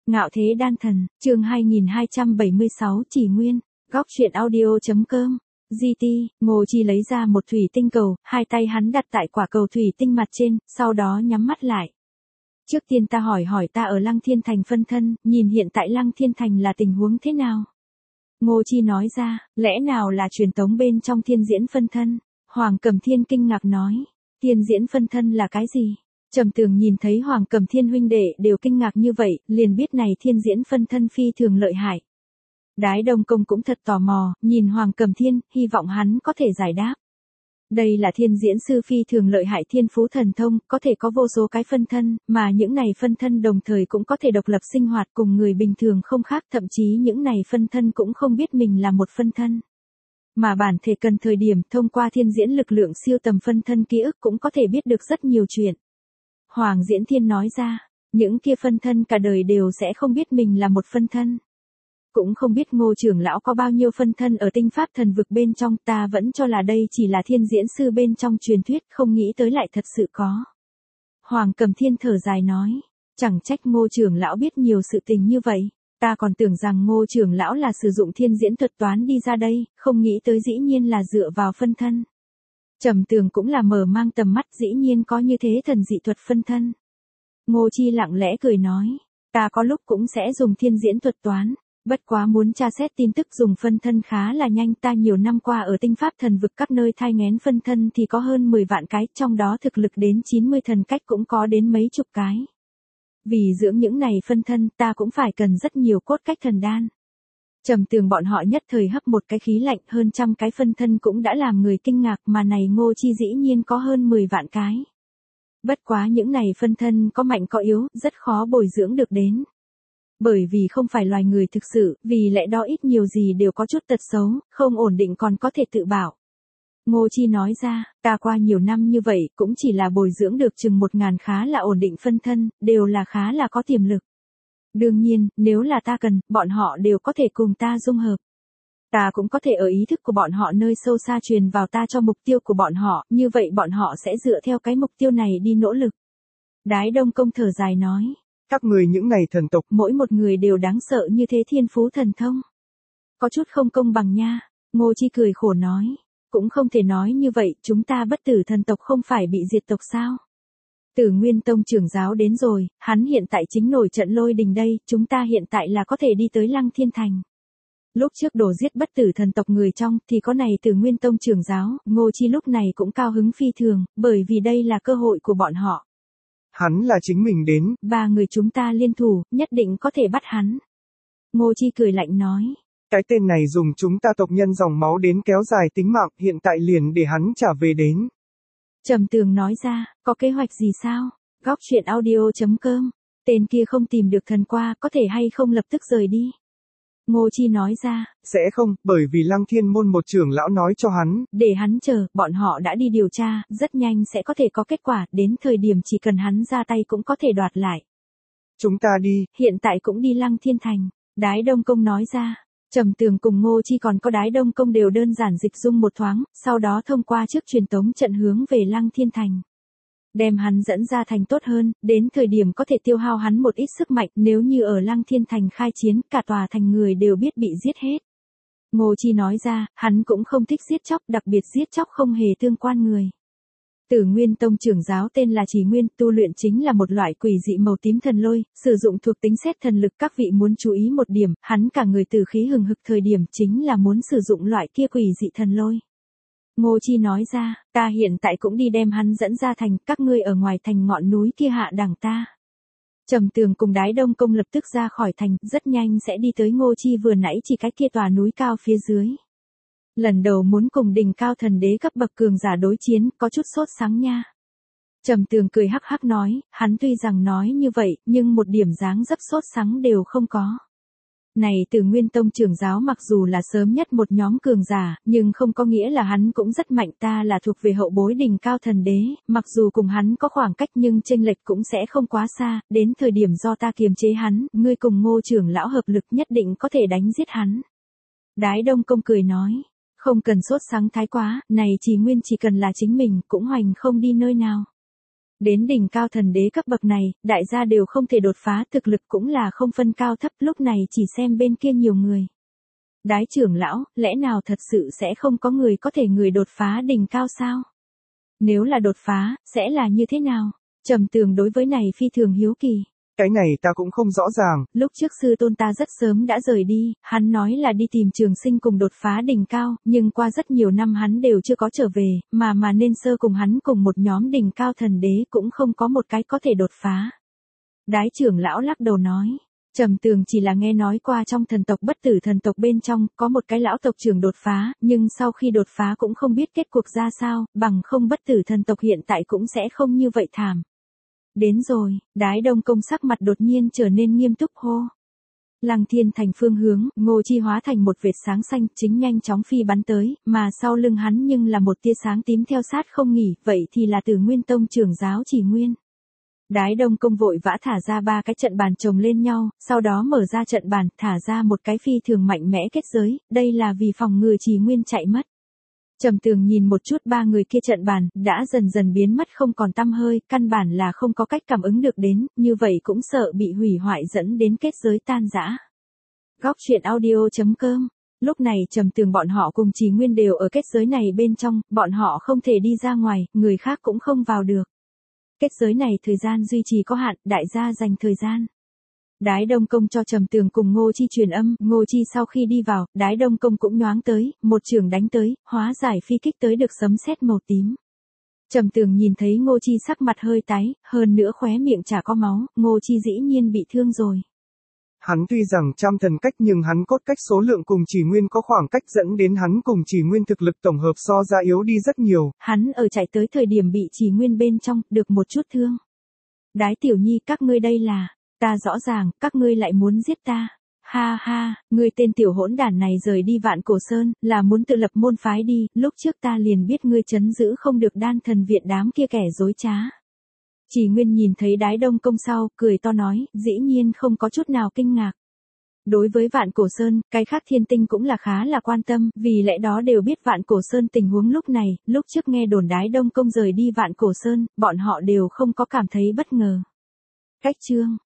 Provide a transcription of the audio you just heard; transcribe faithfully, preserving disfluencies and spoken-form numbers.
Ngạo thế đan thần, chương hai nghìn hai trăm bảy mươi sáu chỉ nguyên, góc truyện audio.com, giê tê, Ngô Chi lấy ra một thủy tinh cầu, hai tay hắn đặt tại quả cầu thủy tinh mặt trên, sau đó nhắm mắt lại. Trước tiên ta hỏi hỏi ta ở Lăng Thiên Thành phân thân, nhìn hiện tại Lăng Thiên Thành là tình huống thế nào? Ngô Chi nói ra, lẽ nào là truyền tống bên trong thiên diễn phân thân? Hoàng Cẩm Thiên kinh ngạc nói, thiên diễn phân thân là cái gì? Trầm Tường nhìn thấy Hoàng Cẩm Thiên huynh đệ đều kinh ngạc như vậy, liền biết này thiên diễn phân thân phi thường lợi hại. Đái Đông Công cũng thật tò mò, nhìn Hoàng Cẩm Thiên, hy vọng hắn có thể giải đáp. Đây là thiên diễn sư phi thường lợi hại thiên phú thần thông, có thể có vô số cái phân thân, mà những này phân thân đồng thời cũng có thể độc lập sinh hoạt cùng người bình thường không khác, thậm chí những này phân thân cũng không biết mình là một phân thân. Mà bản thể cần thời điểm thông qua thiên diễn lực lượng siêu tầm phân thân ký ức cũng có thể biết được rất nhiều chuyện. Hoàng Diễn Thiên nói ra, những kia phân thân cả đời đều sẽ không biết mình là một phân thân. Cũng không biết Ngô trưởng lão có bao nhiêu phân thân ở tinh pháp thần vực bên trong, ta vẫn cho là đây chỉ là thiên diễn sư bên trong truyền thuyết, không nghĩ tới lại thật sự có. Hoàng Cẩm Thiên thở dài nói, chẳng trách Ngô trưởng lão biết nhiều sự tình như vậy, ta còn tưởng rằng Ngô trưởng lão là sử dụng thiên diễn thuật toán đi ra đây, không nghĩ tới dĩ nhiên là dựa vào phân thân. Trầm Tường cũng là mở mang tầm mắt, dĩ nhiên có như thế thần dị thuật phân thân. Ngô Chi lặng lẽ cười nói, ta có lúc cũng sẽ dùng thiên diễn thuật toán, bất quá muốn tra xét tin tức dùng phân thân khá là nhanh, ta nhiều năm qua ở tinh pháp thần vực các nơi thai nghén phân thân thì có hơn mười vạn cái, trong đó thực lực đến chín mươi thần cách cũng có đến mấy chục cái. Vì dưỡng những này phân thân ta cũng phải cần rất nhiều cốt cách thần đan. Trầm Tường bọn họ nhất thời hấp một cái khí lạnh, hơn trăm cái phân thân cũng đã làm người kinh ngạc, mà này Ngô Chi dĩ nhiên có hơn mười vạn cái. Bất quá những này phân thân có mạnh có yếu, rất khó bồi dưỡng được đến. Bởi vì không phải loài người thực sự, vì lẽ đó ít nhiều gì đều có chút tật xấu, không ổn định còn có thể tự bảo. Ngô Chi nói ra, ta qua nhiều năm như vậy cũng chỉ là bồi dưỡng được chừng một ngàn khá là ổn định phân thân, đều là khá là có tiềm lực. Đương nhiên, nếu là ta cần, bọn họ đều có thể cùng ta dung hợp. Ta cũng có thể ở ý thức của bọn họ nơi sâu xa truyền vào ta cho mục tiêu của bọn họ, như vậy bọn họ sẽ dựa theo cái mục tiêu này đi nỗ lực. Đái Đông Công thở dài nói, các người những này thần tộc, mỗi một người đều đáng sợ như thế thiên phú thần thông. Có chút không công bằng nha, Ngô Chi cười khổ nói, cũng không thể nói như vậy, chúng ta bất tử thần tộc không phải bị diệt tộc sao? Tử Nguyên Tông trưởng giáo đến rồi, hắn hiện tại chính nổi trận lôi đình đây, chúng ta hiện tại là có thể đi tới Lăng Thiên Thành. Lúc trước đổ giết bất tử thần tộc người trong thì có này Tử Nguyên Tông trưởng giáo, Ngô Chi lúc này cũng cao hứng phi thường, bởi vì đây là cơ hội của bọn họ. Hắn là chính mình đến. Ba người chúng ta liên thủ, nhất định có thể bắt hắn. Ngô Chi cười lạnh nói. Cái tên này dùng chúng ta tộc nhân dòng máu đến kéo dài tính mạng, hiện tại liền để hắn trả về đến. Trầm Tường nói ra, có kế hoạch gì sao? Góc truyện audio.com, tên kia không tìm được thần qua, có thể hay không lập tức rời đi? Ngô Chi nói ra, sẽ không, bởi vì Lăng Thiên môn một trưởng lão nói cho hắn. Để hắn chờ, bọn họ đã đi điều tra, rất nhanh sẽ có thể có kết quả, đến thời điểm chỉ cần hắn ra tay cũng có thể đoạt lại. Chúng ta đi. Hiện tại cũng đi Lăng Thiên Thành, Đái Đông Công nói ra. Trầm Tường cùng Ngô Chi còn có Đái Đông Công đều đơn giản dịch dung một thoáng, sau đó thông qua trước truyền tống trận hướng về Lăng Thiên Thành. Đem hắn dẫn ra thành tốt hơn, đến thời điểm có thể tiêu hao hắn một ít sức mạnh, nếu như ở Lăng Thiên Thành khai chiến, cả tòa thành người đều biết bị giết hết. Ngô Chi nói ra, hắn cũng không thích giết chóc, đặc biệt giết chóc không hề tương quan người. Tử Nguyên Tông trưởng giáo tên là Chỉ Nguyên, tu luyện chính là một loại quỷ dị màu tím thần lôi, sử dụng thuộc tính xét thần lực, các vị muốn chú ý một điểm, hắn cả người tử khí hừng hực thời điểm chính là muốn sử dụng loại kia quỷ dị thần lôi. Ngô Chi nói ra, ta hiện tại cũng đi đem hắn dẫn ra thành, các ngươi ở ngoài thành ngọn núi kia hạ đẳng ta. Trầm Tường cùng Đái Đông Công lập tức ra khỏi thành, rất nhanh sẽ đi tới Ngô Chi vừa nãy chỉ cái kia tòa núi cao phía dưới. Lần đầu muốn cùng đỉnh cao thần đế cấp bậc cường giả đối chiến, có chút sốt sắng nha. Trầm Tường cười hắc hắc nói, hắn tuy rằng nói như vậy, nhưng một điểm dáng dấp sốt sắng đều không có. Này Tử Nguyên Tông trưởng giáo mặc dù là sớm nhất một nhóm cường giả, nhưng không có nghĩa là hắn cũng rất mạnh, ta là thuộc về hậu bối đỉnh cao thần đế, mặc dù cùng hắn có khoảng cách nhưng chênh lệch cũng sẽ không quá xa, đến thời điểm do ta kiềm chế hắn, ngươi cùng Ngô trưởng lão hợp lực nhất định có thể đánh giết hắn. Đái Đông Công cười nói, không cần sốt sáng thái quá, này Chỉ Nguyên chỉ cần là chính mình, cũng hoành không đi nơi nào. Đến đỉnh cao thần đế cấp bậc này, đại gia đều không thể đột phá, thực lực cũng là không phân cao thấp, lúc này chỉ xem bên kia nhiều người. Đái trưởng lão, lẽ nào thật sự sẽ không có người có thể người đột phá đỉnh cao sao? Nếu là đột phá, sẽ là như thế nào? Trầm Tường đối với này phi thường hiếu kỳ. Cái này ta cũng không rõ ràng. Lúc trước sư tôn ta rất sớm đã rời đi, hắn nói là đi tìm Trường Sinh cùng đột phá đỉnh cao, nhưng qua rất nhiều năm hắn đều chưa có trở về, mà mà nên sơ cùng hắn cùng một nhóm đỉnh cao thần đế cũng không có một cái có thể đột phá. Đái trưởng lão lắc đầu nói. Trầm Tường chỉ là nghe nói qua trong thần tộc bất tử thần tộc bên trong, có một cái lão tộc trưởng đột phá, nhưng sau khi đột phá cũng không biết kết cuộc ra sao, bằng không bất tử thần tộc hiện tại cũng sẽ không như vậy thảm. Đến rồi, Đái Đông Công sắc mặt đột nhiên trở nên nghiêm túc hô. Lăng Thiên Thành phương hướng, Ngô Chi hóa thành một vệt sáng xanh, chính nhanh chóng phi bắn tới, mà sau lưng hắn nhưng là một tia sáng tím theo sát không nghỉ, vậy thì là Từ Nguyên Tông trưởng giáo Chỉ Nguyên. Đái Đông Công vội vã thả ra ba cái trận bàn chồng lên nhau, sau đó mở ra trận bàn, thả ra một cái phi thường mạnh mẽ kết giới, đây là vì phòng ngừa Chỉ Nguyên chạy mất. Trầm Tường nhìn một chút ba người kia trận bàn, đã dần dần biến mất không còn tăm hơi, căn bản là không có cách cảm ứng được đến, như vậy cũng sợ bị hủy hoại dẫn đến kết giới tan rã. Góc truyện audio chấm com. Lúc này Trầm Tường bọn họ cùng Chỉ Nguyên đều ở kết giới này bên trong, bọn họ không thể đi ra ngoài, người khác cũng không vào được. Kết giới này thời gian duy trì có hạn, đại gia dành thời gian. Đái Đông Công cho Trầm Tường cùng Ngô Chi truyền âm, Ngô Chi sau khi đi vào, Đái Đông Công cũng nhoáng tới, một trường đánh tới, hóa giải phi kích tới được sấm sét màu tím. Trầm Tường nhìn thấy Ngô Chi sắc mặt hơi tái, hơn nữa khóe miệng chả có máu, Ngô Chi dĩ nhiên bị thương rồi. Hắn tuy rằng trăm thần cách nhưng hắn cốt cách số lượng cùng Chỉ Nguyên có khoảng cách dẫn đến hắn cùng Chỉ Nguyên thực lực tổng hợp so ra yếu đi rất nhiều. Hắn ở chạy tới thời điểm bị Chỉ Nguyên bên trong, được một chút thương. Đái Tiểu Nhi các ngươi đây là, ta rõ ràng, các ngươi lại muốn giết ta. Ha ha, ngươi tên tiểu hỗn đản này rời đi Vạn Cổ Sơn, là muốn tự lập môn phái đi, lúc trước ta liền biết ngươi trấn giữ không được Đan Thần Viện đám kia kẻ dối trá. Chỉ Nguyên nhìn thấy Đái Đông Công sau, cười to nói, dĩ nhiên không có chút nào kinh ngạc. Đối với Vạn Cổ Sơn, cái khác thiên tinh cũng là khá là quan tâm, vì lẽ đó đều biết Vạn Cổ Sơn tình huống lúc này, lúc trước nghe đồn Đái Đông Công rời đi Vạn Cổ Sơn, bọn họ đều không có cảm thấy bất ngờ. Cách chương